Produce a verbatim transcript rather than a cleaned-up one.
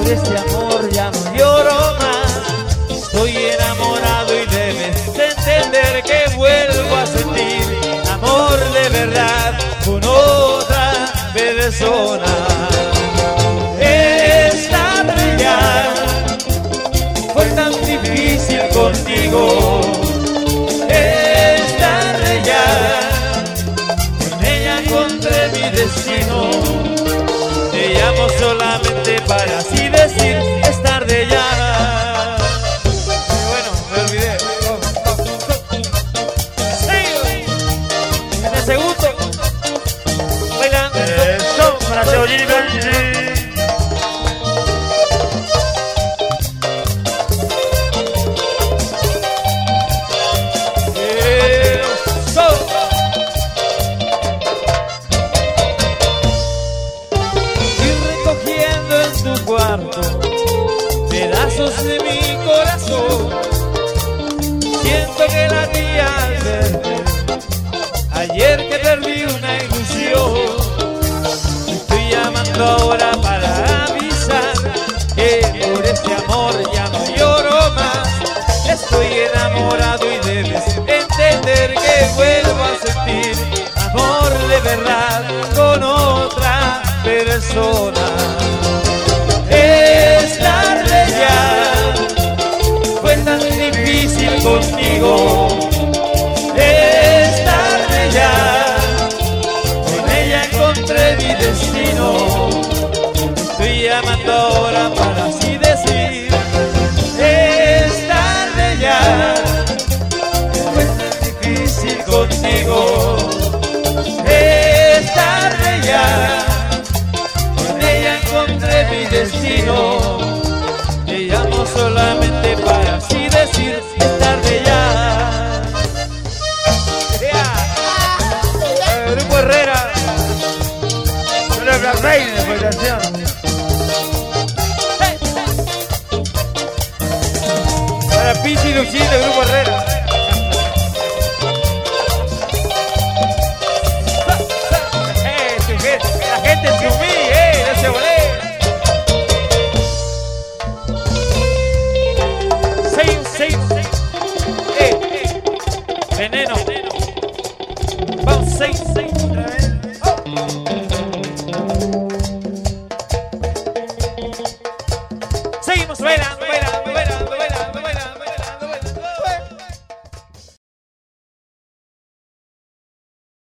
este amor ya no lloro más. Estoy enamorado y debes de entender que vuelvo a sentir amor de verdad con otra persona. Esta ya fue tan difícil contigo. Esta ya con ella encontré mi destino. Te llamo solamente para así decir es tarde ya. Bueno, me olvidé. En el segundo bailando Eso, para Seollini Benji. Pedazos de mi corazón, siento que latía al verte. Ayer que perdí una ilusión, estoy llamando ahora para avisar que por este amor ya no lloro más. Estoy enamorado y debes entender que vuelvo a sentir amor de verdad con otra persona. Es tarde ya, fue tan difícil contigo. Es tarde ya, con ella encontré mi destino. Estoy llamando ahora para así decir. Es tarde ya, fue tan difícil contigo. Es tarde ya, encontré mi destino. Te llamo solamente para así decir es tarde ya. Yeah. El Grupo Herrera. Una Black Rain de felicitación. Para Pichi y Luchín del Grupo Herrera.